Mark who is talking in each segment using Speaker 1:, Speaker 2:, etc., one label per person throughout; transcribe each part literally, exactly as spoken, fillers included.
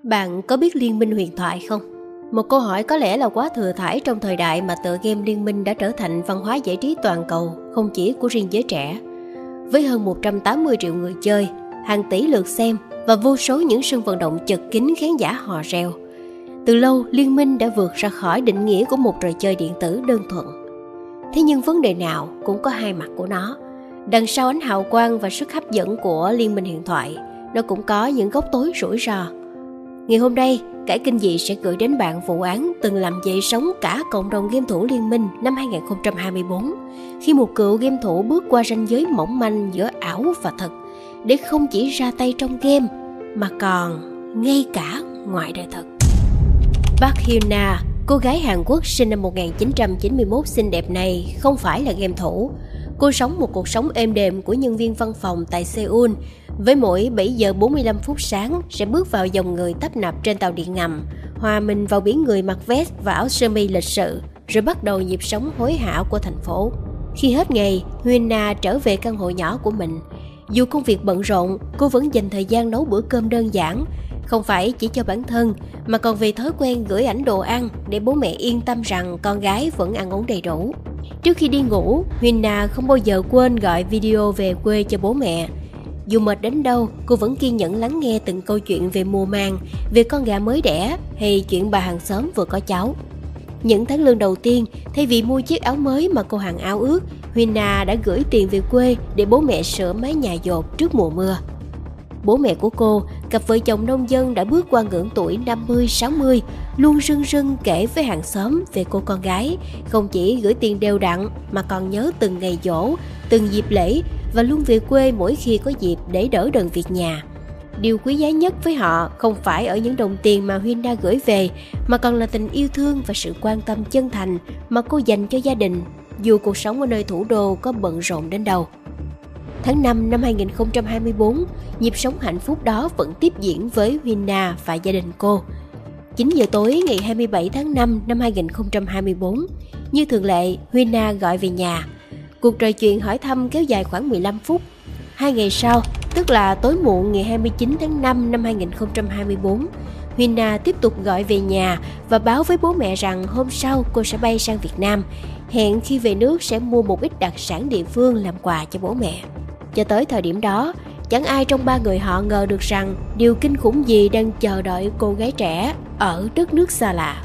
Speaker 1: Bạn có biết Liên minh huyền thoại không? Một câu hỏi có lẽ là quá thừa thãi trong thời đại mà tựa game Liên minh đã trở thành văn hóa giải trí toàn cầu, không chỉ của riêng giới trẻ. Với hơn một trăm tám mươi triệu người chơi, hàng tỷ lượt xem và vô số những sân vận động chật kín khán giả hò reo, từ lâu Liên minh đã vượt ra khỏi định nghĩa của một trò chơi điện tử đơn thuần. Thế nhưng vấn đề nào cũng có hai mặt của nó. Đằng sau ánh hào quang và sức hấp dẫn của Liên minh huyền thoại, nó cũng có những góc tối rủi ro. Ngày hôm nay, Cải Kinh Dị sẽ gửi đến bạn vụ án từng làm dậy sóng cả cộng đồng game thủ Liên minh năm hai không hai tư, khi một cựu game thủ bước qua ranh giới mỏng manh giữa ảo và thật, để không chỉ ra tay trong game mà còn ngay cả ngoài đời thật. Park Hyuna, cô gái Hàn Quốc sinh năm một nghìn chín trăm chín mươi mốt xinh đẹp này không phải là game thủ. Cô sống một cuộc sống êm đềm của nhân viên văn phòng tại Seoul, với mỗi bảy giờ bốn mươi lăm phút sáng sẽ bước vào dòng người tấp nập trên tàu điện ngầm, hòa mình vào biển người mặc vest và áo sơ mi lịch sự, rồi bắt đầu nhịp sống hối hả của thành phố. Khi hết ngày, Hyuna trở về căn hộ nhỏ của mình. Dù công việc bận rộn, cô vẫn dành thời gian nấu bữa cơm đơn giản, không phải chỉ cho bản thân mà còn vì thói quen gửi ảnh đồ ăn để bố mẹ yên tâm rằng con gái vẫn ăn uống đầy đủ. Trước khi đi ngủ, Hyuna không bao giờ quên gọi video về quê cho bố mẹ. Dù mệt đến đâu, cô vẫn kiên nhẫn lắng nghe từng câu chuyện về mùa màng, về con gà mới đẻ hay chuyện bà hàng xóm vừa có cháu. Những tháng lương đầu tiên, thay vì mua chiếc áo mới mà cô hằng ao ước, Hyuna đã gửi tiền về quê để bố mẹ sửa mái nhà dột trước mùa mưa. Bố mẹ của cô, cặp vợ chồng nông dân đã bước qua ngưỡng tuổi năm mươi sáu mươi, luôn rưng rưng kể với hàng xóm về cô con gái, không chỉ gửi tiền đều đặn mà còn nhớ từng ngày giỗ, từng dịp lễ và luôn về quê mỗi khi có dịp để đỡ đần việc nhà. Điều quý giá nhất với họ không phải ở những đồng tiền mà Hyuna gửi về, mà còn là tình yêu thương và sự quan tâm chân thành mà cô dành cho gia đình, dù cuộc sống ở nơi thủ đô có bận rộn đến đâu. Tháng năm năm hai không hai tư, nhịp sống hạnh phúc đó vẫn tiếp diễn với Hyuna và gia đình cô. chín giờ tối ngày hai mươi bảy tháng năm năm hai không hai tư, như thường lệ, Hyuna gọi về nhà. Cuộc trò chuyện hỏi thăm kéo dài khoảng mười lăm phút. Hai ngày sau, tức là tối muộn ngày hai mươi chín tháng năm năm hai không hai tư, Hyuna tiếp tục gọi về nhà và báo với bố mẹ rằng hôm sau cô sẽ bay sang Việt Nam, hẹn khi về nước sẽ mua một ít đặc sản địa phương làm quà cho bố mẹ. Cho tới thời điểm đó, chẳng ai trong ba người họ ngờ được rằng điều kinh khủng gì đang chờ đợi cô gái trẻ ở đất nước xa lạ.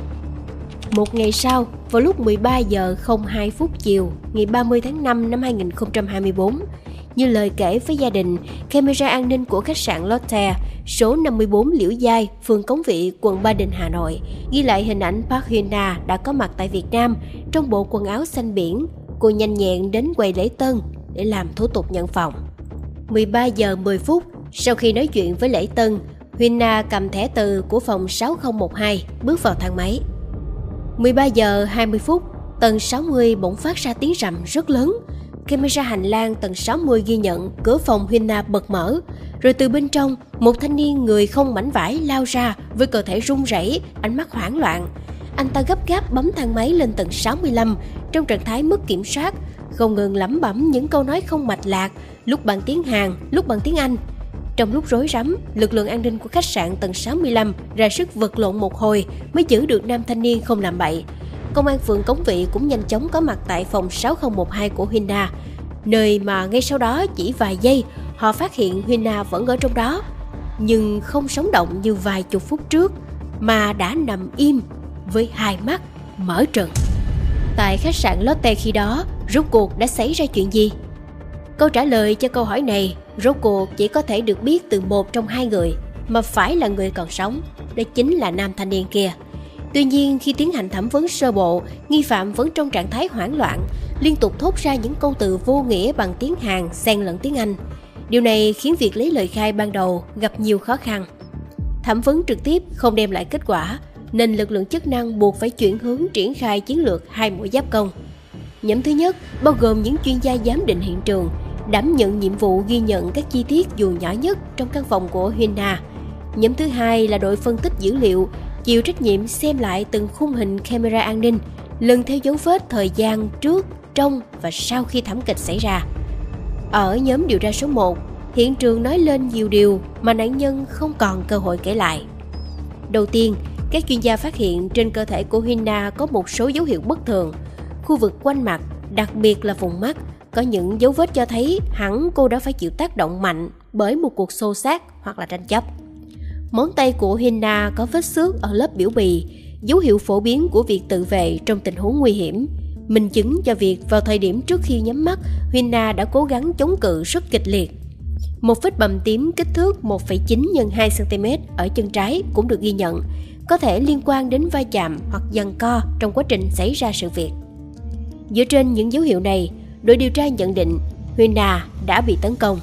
Speaker 1: Một ngày sau, vào lúc mười ba giờ không hai phút chiều, ngày ba mươi tháng năm năm hai không hai tư, như lời kể với gia đình, camera an ninh của khách sạn Lotte, số năm mươi bốn Liễu Giai, phường Cống Vị, quận Ba Đình, Hà Nội, ghi lại hình ảnh Park Hyuna đã có mặt tại Việt Nam trong bộ quần áo xanh biển. Cô nhanh nhẹn đến quầy lễ tân để làm thủ tục nhận phòng. mười ba giờ mười phút, sau khi nói chuyện với lễ tân, Hyuna cầm thẻ từ của phòng sáu không một hai, bước vào thang máy. mười ba giờ hai mươi phút, tầng sáu mươi bỗng phát ra tiếng rầm rất lớn. Camera hành lang tầng sáu mươi ghi nhận cửa phòng Hyuna bật mở, rồi từ bên trong, một thanh niên người không mảnh vải lao ra với cơ thể run rẩy, ánh mắt hoảng loạn. Anh ta gấp gáp bấm thang máy lên tầng sáu mươi lăm trong trạng thái mất kiểm soát, không ngừng lẩm bẩm những câu nói không mạch lạc, lúc bằng tiếng Hàn, lúc bằng tiếng Anh. Trong lúc rối rắm, lực lượng an ninh của khách sạn tầng sáu mươi lăm ra sức vật lộn một hồi mới giữ được nam thanh niên không làm bậy. Công an phường Cống Vị cũng nhanh chóng có mặt tại phòng sáu không một hai của Hyuna, nơi mà ngay sau đó chỉ vài giây họ phát hiện Hyuna vẫn ở trong đó, nhưng không sống động như vài chục phút trước, mà đã nằm im với hai mắt mở trừng. Tại khách sạn Lotte khi đó, rốt cuộc đã xảy ra chuyện gì? Câu trả lời cho câu hỏi này rốt cuộc chỉ có thể được biết từ một trong hai người, mà phải là người còn sống, đó chính là nam thanh niên kia. Tuy nhiên, khi tiến hành thẩm vấn sơ bộ, nghi phạm vẫn trong trạng thái hoảng loạn, liên tục thốt ra những câu từ vô nghĩa bằng tiếng Hàn xen lẫn tiếng Anh. Điều này khiến việc lấy lời khai ban đầu gặp nhiều khó khăn. Thẩm vấn trực tiếp không đem lại kết quả, nên lực lượng chức năng buộc phải chuyển hướng triển khai chiến lược hai mũi giáp công. Nhóm thứ nhất bao gồm những chuyên gia giám định hiện trường, đảm nhận nhiệm vụ ghi nhận các chi tiết dù nhỏ nhất trong căn phòng của Hyuna. Nhóm thứ hai là đội phân tích dữ liệu, chịu trách nhiệm xem lại từng khung hình camera an ninh, lần theo dấu vết thời gian trước, trong và sau khi thảm kịch xảy ra. Ở nhóm điều tra số một, hiện trường nói lên nhiều điều mà nạn nhân không còn cơ hội kể lại. đầu tiên, các chuyên gia phát hiện trên cơ thể của Huynh-Na có một số dấu hiệu bất thường. Khu vực quanh mặt, đặc biệt là vùng mắt, có những dấu vết cho thấy hẳn cô đã phải chịu tác động mạnh bởi một cuộc xô xát hoặc là tranh chấp. Móng tay của Huynh-Na có vết xước ở lớp biểu bì, dấu hiệu phổ biến của việc tự vệ trong tình huống nguy hiểm. Minh chứng cho việc vào thời điểm trước khi nhắm mắt, Huynh-Na đã cố gắng chống cự rất kịch liệt. Một vết bầm tím kích thước một phẩy chín nhân hai xăng ti mét ở chân trái cũng được ghi nhận, có thể liên quan đến va chạm hoặc giằng co trong quá trình xảy ra sự việc. Dựa trên những dấu hiệu này, đội điều tra nhận định Huynh-Na đã bị tấn công.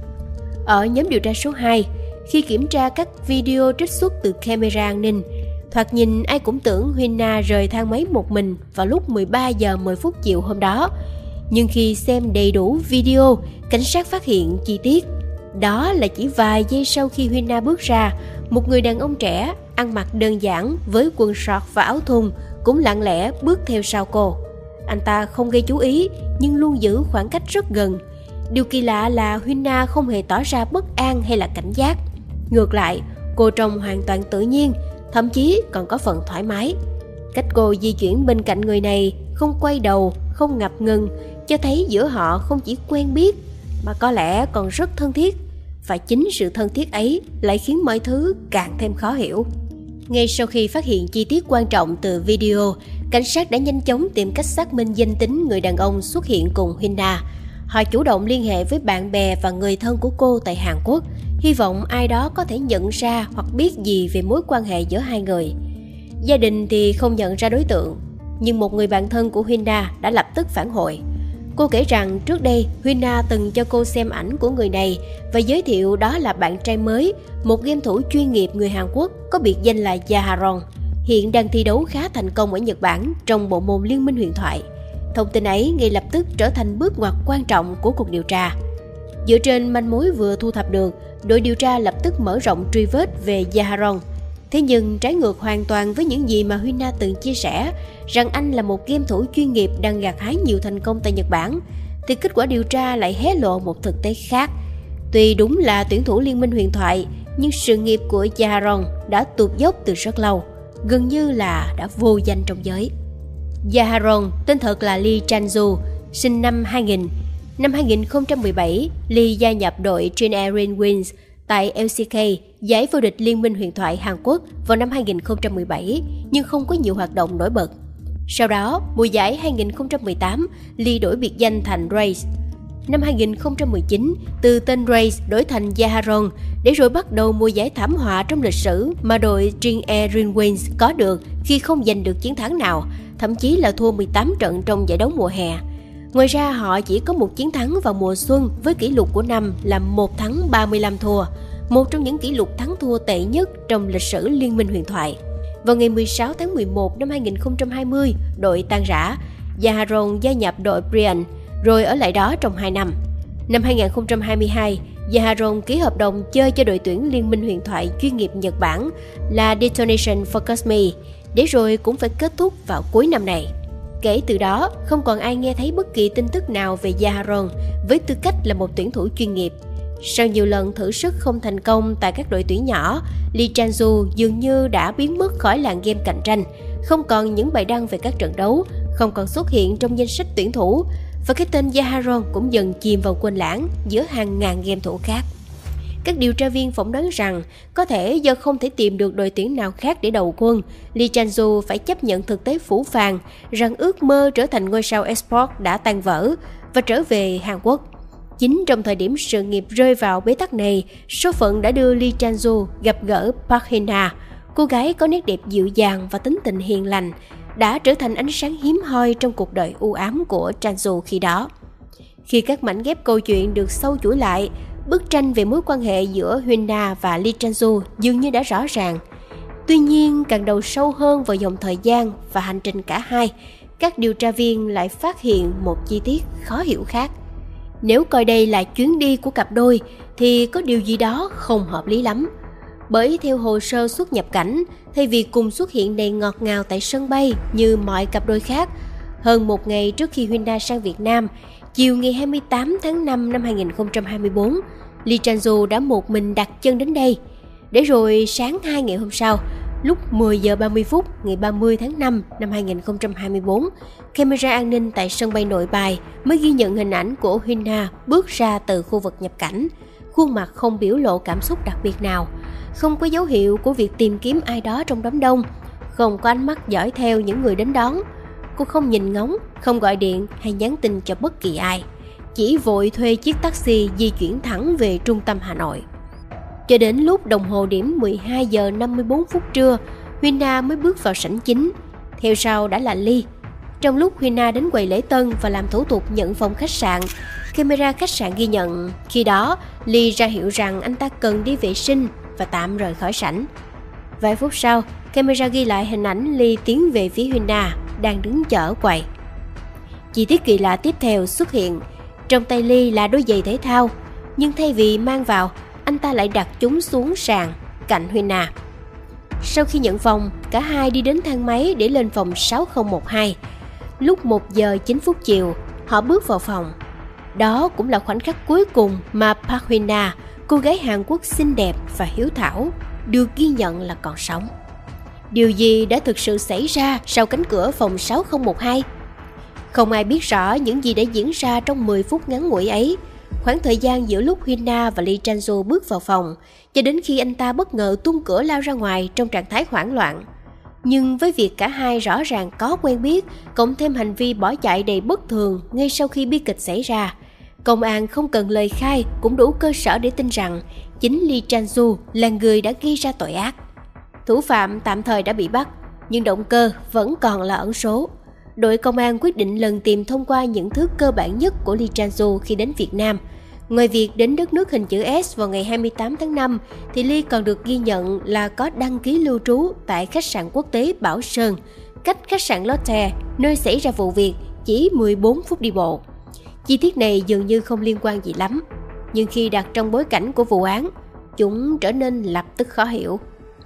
Speaker 1: Ở nhóm điều tra số hai, khi kiểm tra các video trích xuất từ camera an ninh, thoạt nhìn ai cũng tưởng Huynh-Na rời thang máy một mình vào lúc mười ba giờ mười phút chiều hôm đó. Nhưng khi xem đầy đủ video, cảnh sát phát hiện chi tiết. Đó là chỉ vài giây sau khi Huynh-Na bước ra, một người đàn ông trẻ, ăn mặc đơn giản với quần short và áo thun cũng lặng lẽ bước theo sau cô. Anh ta không gây chú ý nhưng luôn giữ khoảng cách rất gần. Điều kỳ lạ là Huynh-Na không hề tỏ ra bất an hay là cảnh giác. Ngược lại, cô trông hoàn toàn tự nhiên, thậm chí còn có phần thoải mái. Cách cô di chuyển bên cạnh người này, không quay đầu, không ngập ngừng, cho thấy giữa họ không chỉ quen biết mà có lẽ còn rất thân thiết. Và chính sự thân thiết ấy lại khiến mọi thứ càng thêm khó hiểu. Ngay sau khi phát hiện chi tiết quan trọng từ video, cảnh sát đã nhanh chóng tìm cách xác minh danh tính người đàn ông xuất hiện cùng Huynh-Na. Họ chủ động liên hệ với bạn bè và người thân của cô tại Hàn Quốc, hy vọng ai đó có thể nhận ra hoặc biết gì về mối quan hệ giữa hai người. Gia đình thì không nhận ra đối tượng, nhưng một người bạn thân của Huynh-Na đã lập tức phản hồi. Cô kể rằng trước đây Huynh-Na từng cho cô xem ảnh của người này và giới thiệu đó là bạn trai mới, một game thủ chuyên nghiệp người Hàn Quốc có biệt danh là Jaharon, hiện đang thi đấu khá thành công ở Nhật Bản trong bộ môn Liên minh huyền thoại. Thông tin ấy ngay lập tức trở thành bước ngoặt quan trọng của cuộc điều tra. Dựa trên manh mối vừa thu thập được, đội điều tra lập tức mở rộng truy vết về Jaharon. Thế nhưng trái ngược hoàn toàn với những gì mà Huynh-Na từng chia sẻ, rằng anh là một game thủ chuyên nghiệp đang gặt hái nhiều thành công tại Nhật Bản, thì kết quả điều tra lại hé lộ một thực tế khác. Tuy đúng là tuyển thủ Liên minh huyền thoại, nhưng sự nghiệp của Jaharon đã tụt dốc từ rất lâu, gần như là đã vô danh trong giới. Jaharon, tên thật là Lee Chan-ju, sinh năm hai nghìn. Năm hai nghìn không trăm mười bảy, Lee gia nhập đội Jin Air Wings tại L C K, giải vô địch Liên minh huyền thoại Hàn Quốc vào năm hai nghìn không trăm mười bảy, nhưng không có nhiều hoạt động nổi bật. Sau đó, mùa giải hai nghìn không trăm mười tám, Lee đổi biệt danh thành Race. Năm hai nghìn không trăm mười chín, từ tên Race đổi thành Jaharon, để rồi bắt đầu mùa giải thảm họa trong lịch sử mà đội Jin Air Wings có được khi không giành được chiến thắng nào, thậm chí là thua mười tám trận trong giải đấu mùa hè. Ngoài ra, họ chỉ có một chiến thắng vào mùa xuân với kỷ lục của năm là một thắng ba mươi lăm thua, một trong những kỷ lục thắng thua tệ nhất trong lịch sử Liên minh huyền thoại. Vào ngày mười sáu tháng mười một năm hai nghìn không trăm hai mươi, đội tan rã, Jaharon gia nhập đội Brian, rồi ở lại đó trong hai năm. Năm hai nghìn không trăm hai mươi hai, Jaharon ký hợp đồng chơi cho đội tuyển Liên minh huyền thoại chuyên nghiệp Nhật Bản là Detonation Focus Me, để rồi cũng phải kết thúc vào cuối năm này. Kể từ đó, không còn ai nghe thấy bất kỳ tin tức nào về Jaharon với tư cách là một tuyển thủ chuyên nghiệp. Sau nhiều lần thử sức không thành công tại các đội tuyển nhỏ, Lee Chan-ju dường như đã biến mất khỏi làng game cạnh tranh, không còn những bài đăng về các trận đấu, không còn xuất hiện trong danh sách tuyển thủ, và cái tên Jaharon cũng dần chìm vào quên lãng giữa hàng ngàn game thủ khác. Các điều tra viên phỏng đoán rằng có thể do không thể tìm được đội tuyển nào khác để đầu quân, Lee Chan-ju phải chấp nhận thực tế phũ phàng rằng ước mơ trở thành ngôi sao eSports đã tan vỡ và trở về Hàn Quốc. Chính trong thời điểm sự nghiệp rơi vào bế tắc này, số phận đã đưa Lee Chan-ju gặp gỡ Park Hin-na, cô gái có nét đẹp dịu dàng và tính tình hiền lành, đã trở thành ánh sáng hiếm hoi trong cuộc đời u ám của Chan-ju khi đó. Khi các mảnh ghép câu chuyện được sâu chuỗi lại, bức tranh về mối quan hệ giữa Huynh-na và Lee Chan-ju dường như đã rõ ràng. Tuy nhiên, càng đầu sâu hơn vào dòng thời gian và hành trình cả hai, các điều tra viên lại phát hiện một chi tiết khó hiểu khác. Nếu coi đây là chuyến đi của cặp đôi, thì có điều gì đó không hợp lý lắm. Bởi theo hồ sơ xuất nhập cảnh, thay vì cùng xuất hiện đầy ngọt ngào tại sân bay như mọi cặp đôi khác, hơn một ngày trước khi Huynh-na sang Việt Nam, chiều ngày hai mươi tám tháng năm năm hai nghìn không trăm hai mươi bốn, Lee Chan-ju đã một mình đặt chân đến đây. Để rồi sáng hai ngày hôm sau, Lúc mười giờ ba mươi phút ngày ba mươi tháng năm năm hai nghìn không trăm hai mươi tư, camera an ninh tại sân bay Nội Bài mới ghi nhận hình ảnh của Huyna bước ra từ khu vực nhập cảnh. Khuôn mặt không biểu lộ cảm xúc đặc biệt nào, không có dấu hiệu của việc tìm kiếm ai đó trong đám đông, không có ánh mắt dõi theo những người đến đón. Cô không nhìn ngóng, không gọi điện hay nhắn tin cho bất kỳ ai, chỉ vội thuê chiếc taxi di chuyển thẳng về trung tâm Hà Nội. Cho đến lúc đồng hồ điểm mười hai giờ năm mươi tư phút trưa, Huyna mới bước vào sảnh chính. Theo sau đã là Ly. Trong lúc Huyna đến quầy lễ tân và làm thủ tục nhận phòng khách sạn, camera khách sạn ghi nhận khi đó Ly ra hiệu rằng anh ta cần đi vệ sinh và tạm rời khỏi sảnh. Vài phút sau, camera ghi lại hình ảnh Ly tiến về phía Huyna đang đứng chờ ở quầy. Chi tiết kỳ lạ tiếp theo xuất hiện. Trong tay Ly là đôi giày thể thao, nhưng thay vì mang vào, anh ta lại đặt chúng xuống sàn cạnh Huyna. Sau khi nhận phòng, cả hai đi đến thang máy để lên phòng sáu không một hai. Lúc một giờ chín phút chiều, họ bước vào phòng. Đó cũng là khoảnh khắc cuối cùng mà Park Huyna, cô gái Hàn Quốc xinh đẹp và hiếu thảo, được ghi nhận là còn sống. Điều gì đã thực sự xảy ra sau cánh cửa phòng sáu không một hai? Không ai biết rõ những gì đã diễn ra trong mười phút ngắn ngủi ấy, khoảng thời gian giữa lúc Huyna và Lee Chang-soo bước vào phòng cho đến khi anh ta bất ngờ tung cửa lao ra ngoài trong trạng thái hoảng loạn. Nhưng với việc cả hai rõ ràng có quen biết, cộng thêm hành vi bỏ chạy đầy bất thường ngay sau khi bi kịch xảy ra, công an không cần lời khai cũng đủ cơ sở để tin rằng chính Lee Chang-soo là người đã gây ra tội ác. Thủ phạm tạm thời đã bị bắt, nhưng động cơ vẫn còn là ẩn số. Đội công an quyết định lần tìm thông qua những thứ cơ bản nhất của Lee Chang-soo khi đến Việt Nam. Ngoài việc đến đất nước hình chữ S vào ngày hai mươi tám tháng năm, thì Lee còn được ghi nhận là có đăng ký lưu trú tại khách sạn quốc tế Bảo Sơn, cách khách sạn Lotte, nơi xảy ra vụ việc, chỉ mười bốn phút đi bộ. Chi tiết này dường như không liên quan gì lắm, nhưng khi đặt trong bối cảnh của vụ án, chúng trở nên lập tức khó hiểu.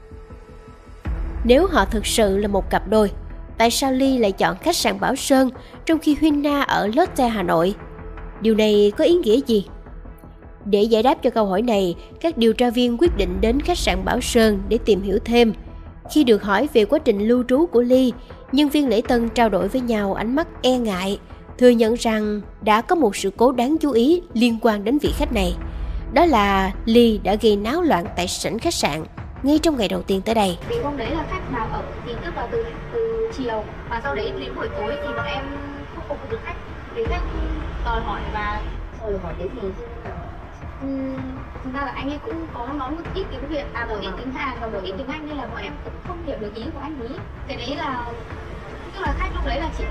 Speaker 1: Nếu họ thực sự là một cặp đôi, tại sao Lee lại chọn khách sạn Bảo Sơn trong khi Huyna ở Lotte, Hà Nội? Điều này có ý nghĩa gì? Để giải đáp cho câu hỏi này, các điều tra viên quyết định đến khách sạn Bảo Sơn để tìm hiểu thêm. Khi được hỏi về quá trình lưu trú của Lee, nhân viên lễ tân trao đổi với nhau ánh mắt e ngại, thừa nhận rằng đã có một sự cố đáng chú ý liên quan đến vị khách này. Đó là Lee đã gây náo loạn tại sảnh khách sạn ngay trong ngày đầu tiên tới đây.
Speaker 2: Vì hôm đấy là khách vào ở thì tức là từ từ chiều, và sau đấy đến buổi tối thì bọn em không phục vụ được khách, vì khách đòi hỏi và đòi hỏi cái gì chứ? Uhm, thực ra là anh ấy cũng có nói một ít tiếng Việt, à một ít tiếng Hàn và một ít tiếng Anh, nên là bọn em cũng không hiểu được ý của anh ấy. Cái đấy là tức là khách lúc đấy là chỉ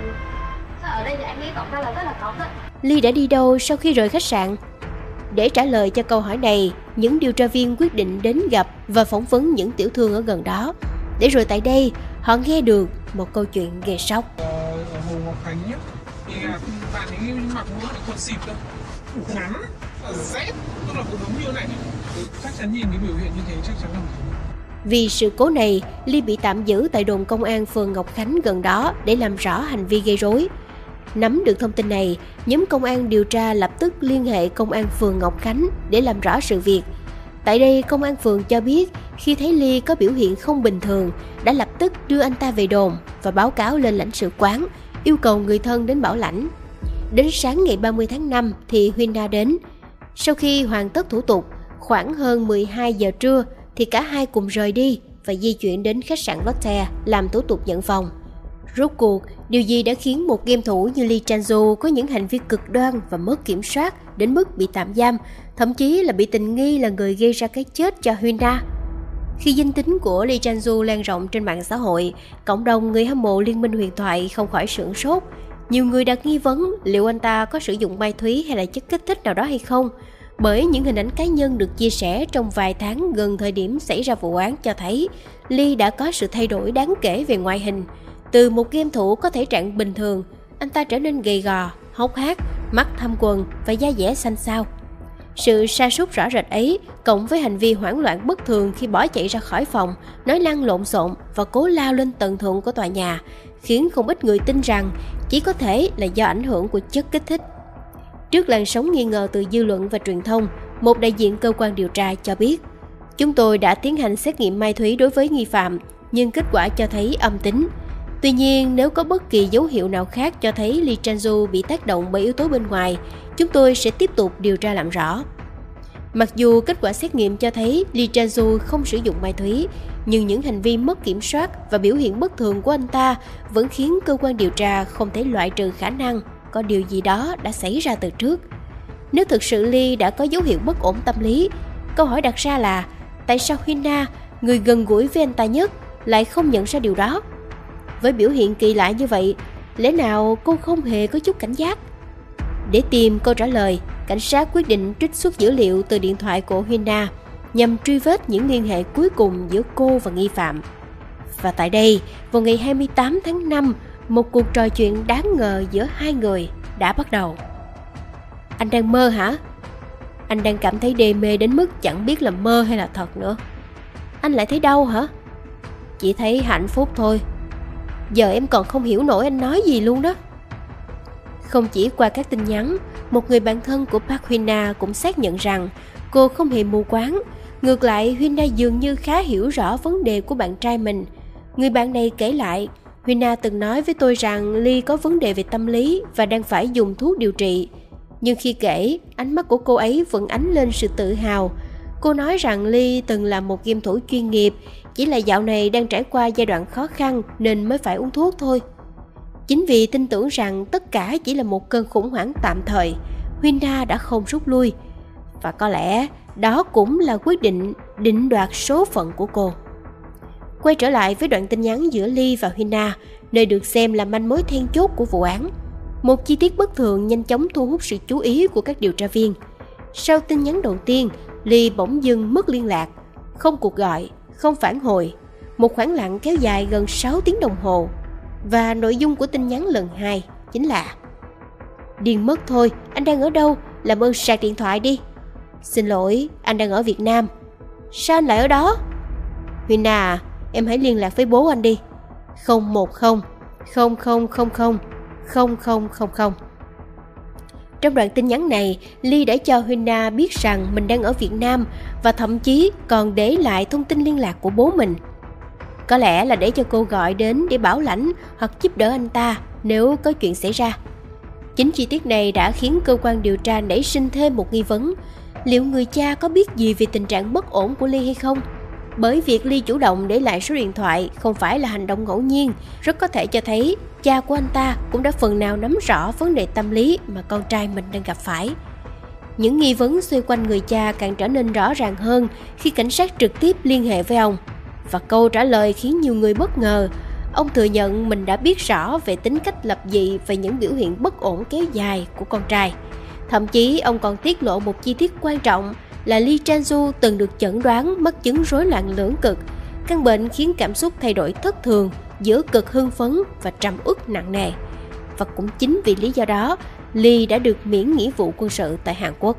Speaker 2: ở đây thì anh ấy tỏ ra là rất là cáu giận.
Speaker 1: Lee đã đi đâu sau khi rời khách sạn? Để trả lời cho câu hỏi này, những điều tra viên quyết định đến gặp và phỏng vấn những tiểu thương ở gần đó. Để rồi tại đây, họ nghe được một câu chuyện ghê sốc.
Speaker 3: Ở Hồ Ngọc Khánh nhé, thì là bạn ấy mặc mỗi là quần xịp thôi, ngắn, dép, tức là cũng giống như này. Chắc chắn nhìn cái biểu hiện như thế chắc chắn là
Speaker 1: Vì sự cố này, Lee bị tạm giữ tại đồn công an phường Ngọc Khánh gần đó để làm rõ hành vi gây rối. Nắm được thông tin này, nhóm công an điều tra lập tức liên hệ công an phường Ngọc Khánh để làm rõ sự việc. Tại đây, công an phường cho biết khi thấy Lee có biểu hiện không bình thường, đã lập tức đưa anh ta về đồn và báo cáo lên lãnh sự quán, yêu cầu người thân đến bảo lãnh. Đến sáng ngày ba mươi tháng năm thì Huyna đến. Sau khi hoàn tất thủ tục, khoảng hơn mười hai giờ trưa thì cả hai cùng rời đi và di chuyển đến khách sạn Lotte làm thủ tục nhận phòng. Rốt cuộc, điều gì đã khiến một game thủ như Lee Chang-soo có những hành vi cực đoan và mất kiểm soát đến mức bị tạm giam, thậm chí là bị tình nghi là người gây ra cái chết cho Huyna? Khi danh tính của Lee Chang-soo lan rộng trên mạng xã hội, cộng đồng người hâm mộ Liên minh huyền thoại không khỏi sửng sốt. Nhiều người đặt nghi vấn liệu anh ta có sử dụng ma túy hay là chất kích thích nào đó hay không, bởi những hình ảnh cá nhân được chia sẻ trong vài tháng gần thời điểm xảy ra vụ án cho thấy Lee đã có sự thay đổi đáng kể về ngoại hình. Từ một game thủ có thể trạng bình thường, anh ta trở nên gầy gò, hốc hác, mắt thâm quầng và da dẻ xanh xao. Sự sa sút rõ rệt ấy, cộng với hành vi hoảng loạn bất thường khi bỏ chạy ra khỏi phòng, nói năng lộn xộn và cố lao lên tầng thượng của tòa nhà, khiến không ít người tin rằng chỉ có thể là do ảnh hưởng của chất kích thích. Trước làn sóng nghi ngờ từ dư luận và truyền thông, một đại diện cơ quan điều tra cho biết, Chúng tôi đã tiến hành xét nghiệm ma túy đối với nghi phạm, nhưng kết quả cho thấy âm tính. Tuy nhiên, nếu có bất kỳ dấu hiệu nào khác cho thấy Lee Chang-soo bị tác động bởi yếu tố bên ngoài, chúng tôi sẽ tiếp tục điều tra làm rõ. Mặc dù kết quả xét nghiệm cho thấy Lee Chang-soo không sử dụng ma túy, nhưng những hành vi mất kiểm soát và biểu hiện bất thường của anh ta vẫn khiến cơ quan điều tra không thể loại trừ khả năng có điều gì đó đã xảy ra từ trước. Nếu thực sự Lee đã có dấu hiệu bất ổn tâm lý, câu hỏi đặt ra là tại sao Hyuna, người gần gũi với anh ta nhất, lại không nhận ra điều đó? Với biểu hiện kỳ lạ như vậy, lẽ nào cô không hề có chút cảnh giác? Để tìm câu trả lời, cảnh sát quyết định trích xuất dữ liệu từ điện thoại của Hyuna nhằm truy vết những liên hệ cuối cùng giữa cô và nghi phạm. Và tại đây, vào ngày hai mươi tám tháng năm, một cuộc trò chuyện đáng ngờ giữa hai người đã bắt đầu. Anh đang mơ hả? Anh đang cảm thấy đê mê đến mức chẳng biết là mơ hay là thật nữa. Anh lại thấy đau hả? Chỉ thấy hạnh phúc thôi. Giờ em còn không hiểu nổi anh nói gì luôn đó. Không chỉ qua các tin nhắn, một người bạn thân của Park Hyuna cũng xác nhận rằng cô không hề mù quáng. Ngược lại, Hyuna dường như khá hiểu rõ vấn đề của bạn trai mình. Người bạn này kể lại, Hyuna từng nói với tôi rằng Lee có vấn đề về tâm lý và đang phải dùng thuốc điều trị. Nhưng khi kể, ánh mắt của cô ấy vẫn ánh lên sự tự hào. Cô nói rằng Lee từng là một game thủ chuyên nghiệp, chỉ là dạo này đang trải qua giai đoạn khó khăn nên mới phải uống thuốc thôi. Chính vì tin tưởng rằng tất cả chỉ là một cơn khủng hoảng tạm thời, Hyuna đã không rút lui. Và có lẽ đó cũng là quyết định định đoạt số phận của cô. Quay trở lại với đoạn tin nhắn giữa Lee và Hyuna, nơi được xem là manh mối then chốt của vụ án. Một chi tiết bất thường nhanh chóng thu hút sự chú ý của các điều tra viên. Sau tin nhắn đầu tiên, Lee bỗng dưng mất liên lạc, không cuộc gọi, không phản hồi. Một khoảng lặng kéo dài gần sáu tiếng đồng hồ. Và nội dung của tin nhắn lần hai chính là: điên mất thôi, anh đang ở đâu? Làm ơn sạc điện thoại đi. Xin lỗi, anh đang ở Việt Nam. Sao anh lại ở đó? Hyuna, em hãy liên lạc với bố anh đi. không một không không không không không không không không không. Trong đoạn tin nhắn này, Lee đã cho Hyuna biết rằng mình đang ở Việt Nam và thậm chí còn để lại thông tin liên lạc của bố mình. Có lẽ là để cho cô gọi đến để bảo lãnh hoặc giúp đỡ anh ta nếu có chuyện xảy ra. Chính chi tiết này đã khiến cơ quan điều tra nảy sinh thêm một nghi vấn. Liệu người cha có biết gì về tình trạng bất ổn của Lee hay không? Bởi việc Lee chủ động để lại số điện thoại không phải là hành động ngẫu nhiên, rất có thể cho thấy cha của anh ta cũng đã phần nào nắm rõ vấn đề tâm lý mà con trai mình đang gặp phải. Những nghi vấn xoay quanh người cha càng trở nên rõ ràng hơn khi cảnh sát trực tiếp liên hệ với ông. Và câu trả lời khiến nhiều người bất ngờ. Ông thừa nhận mình đã biết rõ về tính cách lập dị và những biểu hiện bất ổn kéo dài của con trai. Thậm chí ông còn tiết lộ một chi tiết quan trọng là Lee Chang-soo từng được chẩn đoán mắc chứng rối loạn lưỡng cực. Căn bệnh khiến cảm xúc thay đổi thất thường giữa cực hưng phấn và trầm uất nặng nề. Và cũng chính vì lý do đó, Lee đã được miễn nghĩa vụ quân sự tại Hàn Quốc.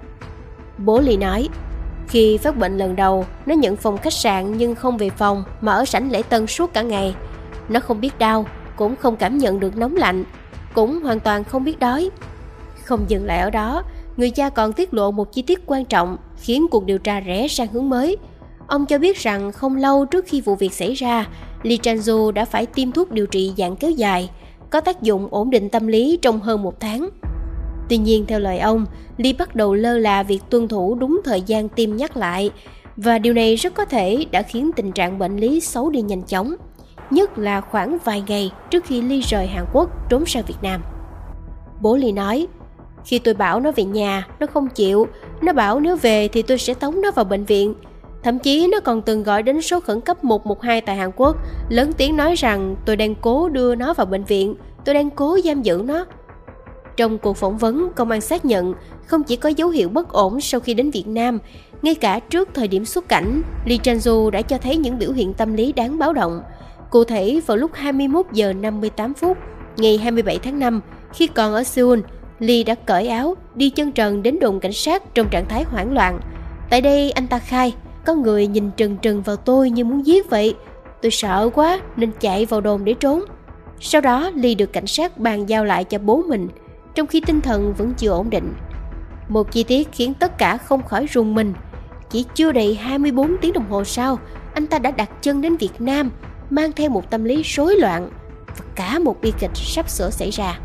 Speaker 1: Bố Lee nói, khi phát bệnh lần đầu, nó nhận phòng khách sạn nhưng không về phòng mà ở sảnh lễ tân suốt cả ngày. Nó không biết đau, cũng không cảm nhận được nóng lạnh, cũng hoàn toàn không biết đói. Không dừng lại ở đó, người cha còn tiết lộ một chi tiết quan trọng khiến cuộc điều tra rẽ sang hướng mới. Ông cho biết rằng không lâu trước khi vụ việc xảy ra, Lee Chang-soo đã phải tiêm thuốc điều trị dạng kéo dài, có tác dụng ổn định tâm lý trong hơn một tháng. Tuy nhiên, theo lời ông, Lee bắt đầu lơ là việc tuân thủ đúng thời gian tiêm nhắc lại, và điều này rất có thể đã khiến tình trạng bệnh lý xấu đi nhanh chóng, nhất là khoảng vài ngày trước khi Lee rời Hàn Quốc trốn sang Việt Nam. Bố Lee nói, khi tôi bảo nó về nhà, nó không chịu. Nó bảo nếu về thì tôi sẽ tống nó vào bệnh viện. Thậm chí nó còn từng gọi đến số khẩn cấp một một hai tại Hàn Quốc, lớn tiếng nói rằng tôi đang cố đưa nó vào bệnh viện, tôi đang cố giam giữ nó. Trong cuộc phỏng vấn, công an xác nhận không chỉ có dấu hiệu bất ổn sau khi đến Việt Nam, ngay cả trước thời điểm xuất cảnh, Lee Chang-soo đã cho thấy những biểu hiện tâm lý đáng báo động. Cụ thể, vào lúc hai mươi mốt giờ năm mươi tám phút, ngày hai mươi bảy tháng năm, khi còn ở Seoul, Lee đã cởi áo, đi chân trần đến đồn cảnh sát trong trạng thái hoảng loạn. Tại đây, anh ta khai, có người nhìn trừng trừng vào tôi như muốn giết vậy. Tôi sợ quá nên chạy vào đồn để trốn. Sau đó, Lee được cảnh sát bàn giao lại cho bố mình, trong khi tinh thần vẫn chưa ổn định. Một chi tiết khiến tất cả không khỏi rùng mình. Chỉ chưa đầy hai mươi bốn tiếng đồng hồ sau, anh ta đã đặt chân đến Việt Nam, mang theo một tâm lý rối loạn và cả một bi kịch sắp sửa xảy ra.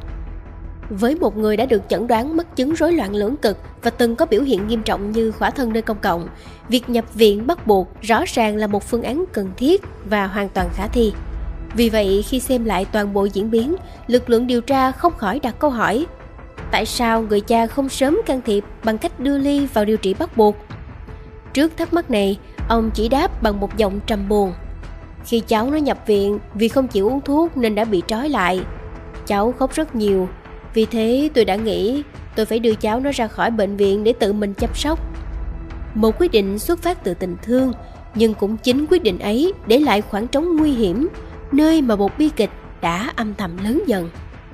Speaker 1: Với một người đã được chẩn đoán mắc chứng rối loạn lưỡng cực và từng có biểu hiện nghiêm trọng như khỏa thân nơi công cộng, việc nhập viện bắt buộc rõ ràng là một phương án cần thiết và hoàn toàn khả thi. Vì vậy, khi xem lại toàn bộ diễn biến, lực lượng điều tra không khỏi đặt câu hỏi: tại sao người cha không sớm can thiệp bằng cách đưa Ly vào điều trị bắt buộc? Trước thắc mắc này, ông chỉ đáp bằng giọng giọng trầm buồn: khi cháu nó nhập viện vì không chịu uống thuốc nên đã bị trói lại. Cháu khóc rất nhiều, vì thế tôi đã nghĩ tôi phải đưa cháu nó ra khỏi bệnh viện để tự mình chăm sóc. Một quyết định xuất phát từ tình thương, nhưng cũng chính quyết định ấy để lại khoảng trống nguy hiểm, nơi mà một bi kịch đã âm thầm lớn dần.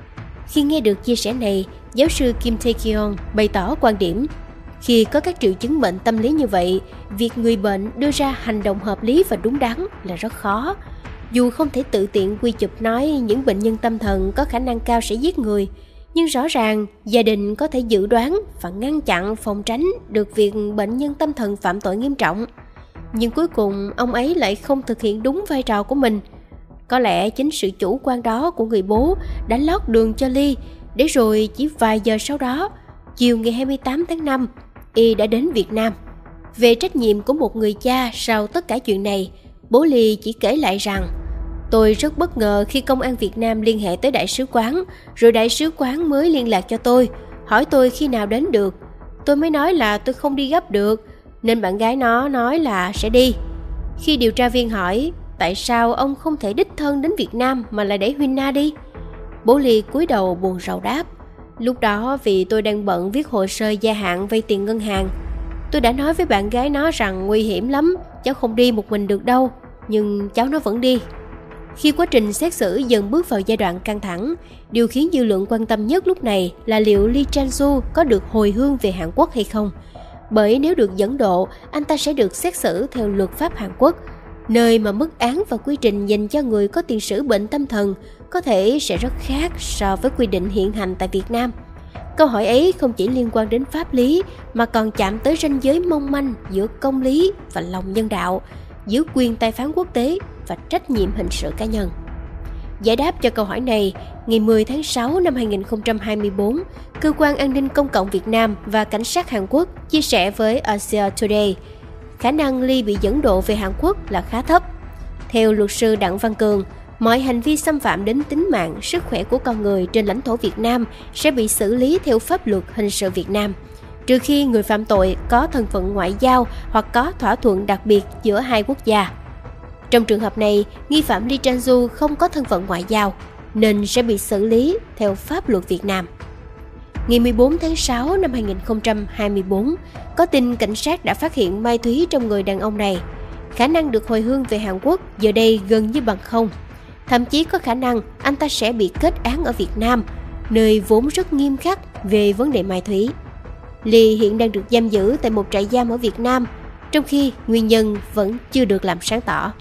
Speaker 1: Khi nghe được chia sẻ này, giáo sư Kim Tae-kyung bày tỏ quan điểm: khi có các triệu chứng bệnh tâm lý như vậy, việc người bệnh đưa ra hành động hợp lý và đúng đắn là rất khó. Dù không thể tự tiện quy chụp nói những bệnh nhân tâm thần có khả năng cao sẽ giết người, nhưng rõ ràng gia đình có thể dự đoán và ngăn chặn, phòng tránh được việc bệnh nhân tâm thần phạm tội nghiêm trọng. Nhưng cuối cùng ông ấy lại không thực hiện đúng vai trò của mình. Có lẽ chính sự chủ quan đó của người bố đã lót đường cho Ly, để rồi chỉ vài giờ sau đó, chiều ngày hai mươi tám tháng năm, y đã đến Việt Nam. Về trách nhiệm của một người cha sau tất cả chuyện này, bố Ly chỉ kể lại rằng: tôi rất bất ngờ khi công an Việt Nam liên hệ tới đại sứ quán, rồi đại sứ quán mới liên lạc cho tôi, hỏi tôi khi nào đến được. Tôi mới nói là tôi không đi gấp được, nên bạn gái nó nói là sẽ đi. Khi điều tra viên hỏi tại sao ông không thể đích thân đến Việt Nam mà lại để Huynh Na đi, bố Ly cúi đầu buồn rầu đáp: lúc đó vì tôi đang bận viết hồ sơ gia hạn vay tiền ngân hàng. Tôi đã nói với bạn gái nó rằng nguy hiểm lắm, cháu không đi một mình được đâu, nhưng cháu nó vẫn đi. Khi quá trình xét xử dần bước vào giai đoạn căng thẳng, điều khiến dư luận quan tâm nhất lúc này là liệu Lee Chang-soo có được hồi hương về Hàn Quốc hay không. Bởi nếu được dẫn độ, anh ta sẽ được xét xử theo luật pháp Hàn Quốc, nơi mà mức án và quy trình dành cho người có tiền sử bệnh tâm thần có thể sẽ rất khác so với quy định hiện hành tại Việt Nam. Câu hỏi ấy không chỉ liên quan đến pháp lý mà còn chạm tới ranh giới mong manh giữa công lý và lòng nhân đạo, giữa quyền tài phán quốc tế và trách nhiệm hình sự cá nhân. Giải đáp cho câu hỏi này, ngày mười tháng sáu năm hai nghìn không trăm hai mươi tư, Cơ quan An ninh Công cộng Việt Nam và Cảnh sát Hàn Quốc chia sẻ với Asia Today khả năng Ly bị dẫn độ về Hàn Quốc là khá thấp. Theo luật sư Đặng Văn Cường, mọi hành vi xâm phạm đến tính mạng, sức khỏe của con người trên lãnh thổ Việt Nam sẽ bị xử lý theo pháp luật hình sự Việt Nam, trừ khi người phạm tội có thân phận ngoại giao hoặc có thỏa thuận đặc biệt giữa hai quốc gia. Trong trường hợp này, nghi phạm Lee Chang-soo không có thân phận ngoại giao, nên sẽ bị xử lý theo pháp luật Việt Nam. Ngày mười bốn tháng sáu năm hai nghìn không trăm hai mươi tư, có tin cảnh sát đã phát hiện ma túy trong người đàn ông này. Khả năng được hồi hương về Hàn Quốc giờ đây gần như bằng không. Thậm chí có khả năng anh ta sẽ bị kết án ở Việt Nam, nơi vốn rất nghiêm khắc về vấn đề ma túy. Lee hiện đang được giam giữ tại một trại giam ở Việt Nam, trong khi nguyên nhân vẫn chưa được làm sáng tỏ.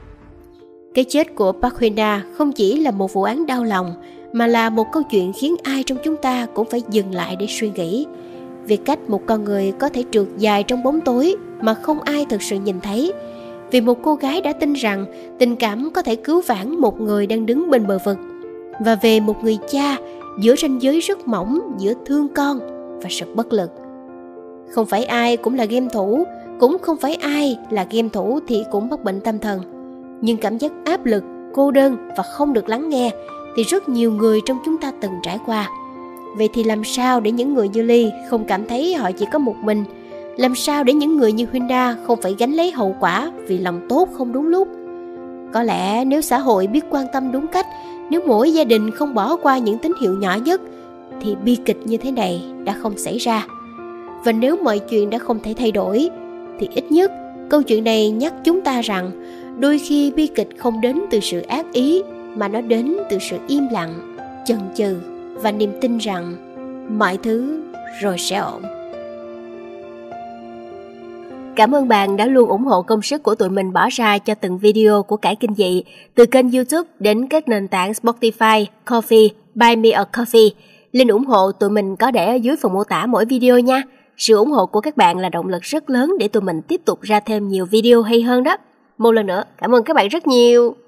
Speaker 1: Cái chết của Park Hyun-na không chỉ là một vụ án đau lòng, mà là một câu chuyện khiến ai trong chúng ta cũng phải dừng lại để suy nghĩ về cách một con người có thể trượt dài trong bóng tối mà không ai thực sự nhìn thấy. Vì một cô gái đã tin rằng tình cảm có thể cứu vãn một người đang đứng bên bờ vực, và về một người cha giữa ranh giới rất mỏng giữa thương con và sự bất lực. Không phải ai cũng là game thủ, cũng không phải ai là game thủ thì cũng mắc bệnh tâm thần. Nhưng cảm giác áp lực, cô đơn và không được lắng nghe thì rất nhiều người trong chúng ta từng trải qua. Vậy thì làm sao để những người như Lee không cảm thấy họ chỉ có một mình? Làm sao để những người như Hyun-na không phải gánh lấy hậu quả vì lòng tốt không đúng lúc? Có lẽ nếu xã hội biết quan tâm đúng cách, nếu mỗi gia đình không bỏ qua những tín hiệu nhỏ nhất, thì bi kịch như thế này đã không xảy ra. Và nếu mọi chuyện đã không thể thay đổi, thì ít nhất câu chuyện này nhắc chúng ta rằng đôi khi bi kịch không đến từ sự ác ý, mà nó đến từ sự im lặng, chần chừ và niềm tin rằng mọi thứ rồi sẽ ổn. Cảm ơn bạn đã luôn ủng hộ công sức của tụi mình bỏ ra cho từng video của Cải Kinh Dị, từ kênh YouTube đến các nền tảng Spotify, Ko-fi, Buy Me a Coffee. Link ủng hộ tụi mình có để ở dưới phần mô tả mỗi video nha. Sự ủng hộ của các bạn là động lực rất lớn để tụi mình tiếp tục ra thêm nhiều video hay hơn đó. Một lần nữa, cảm ơn các bạn rất nhiều.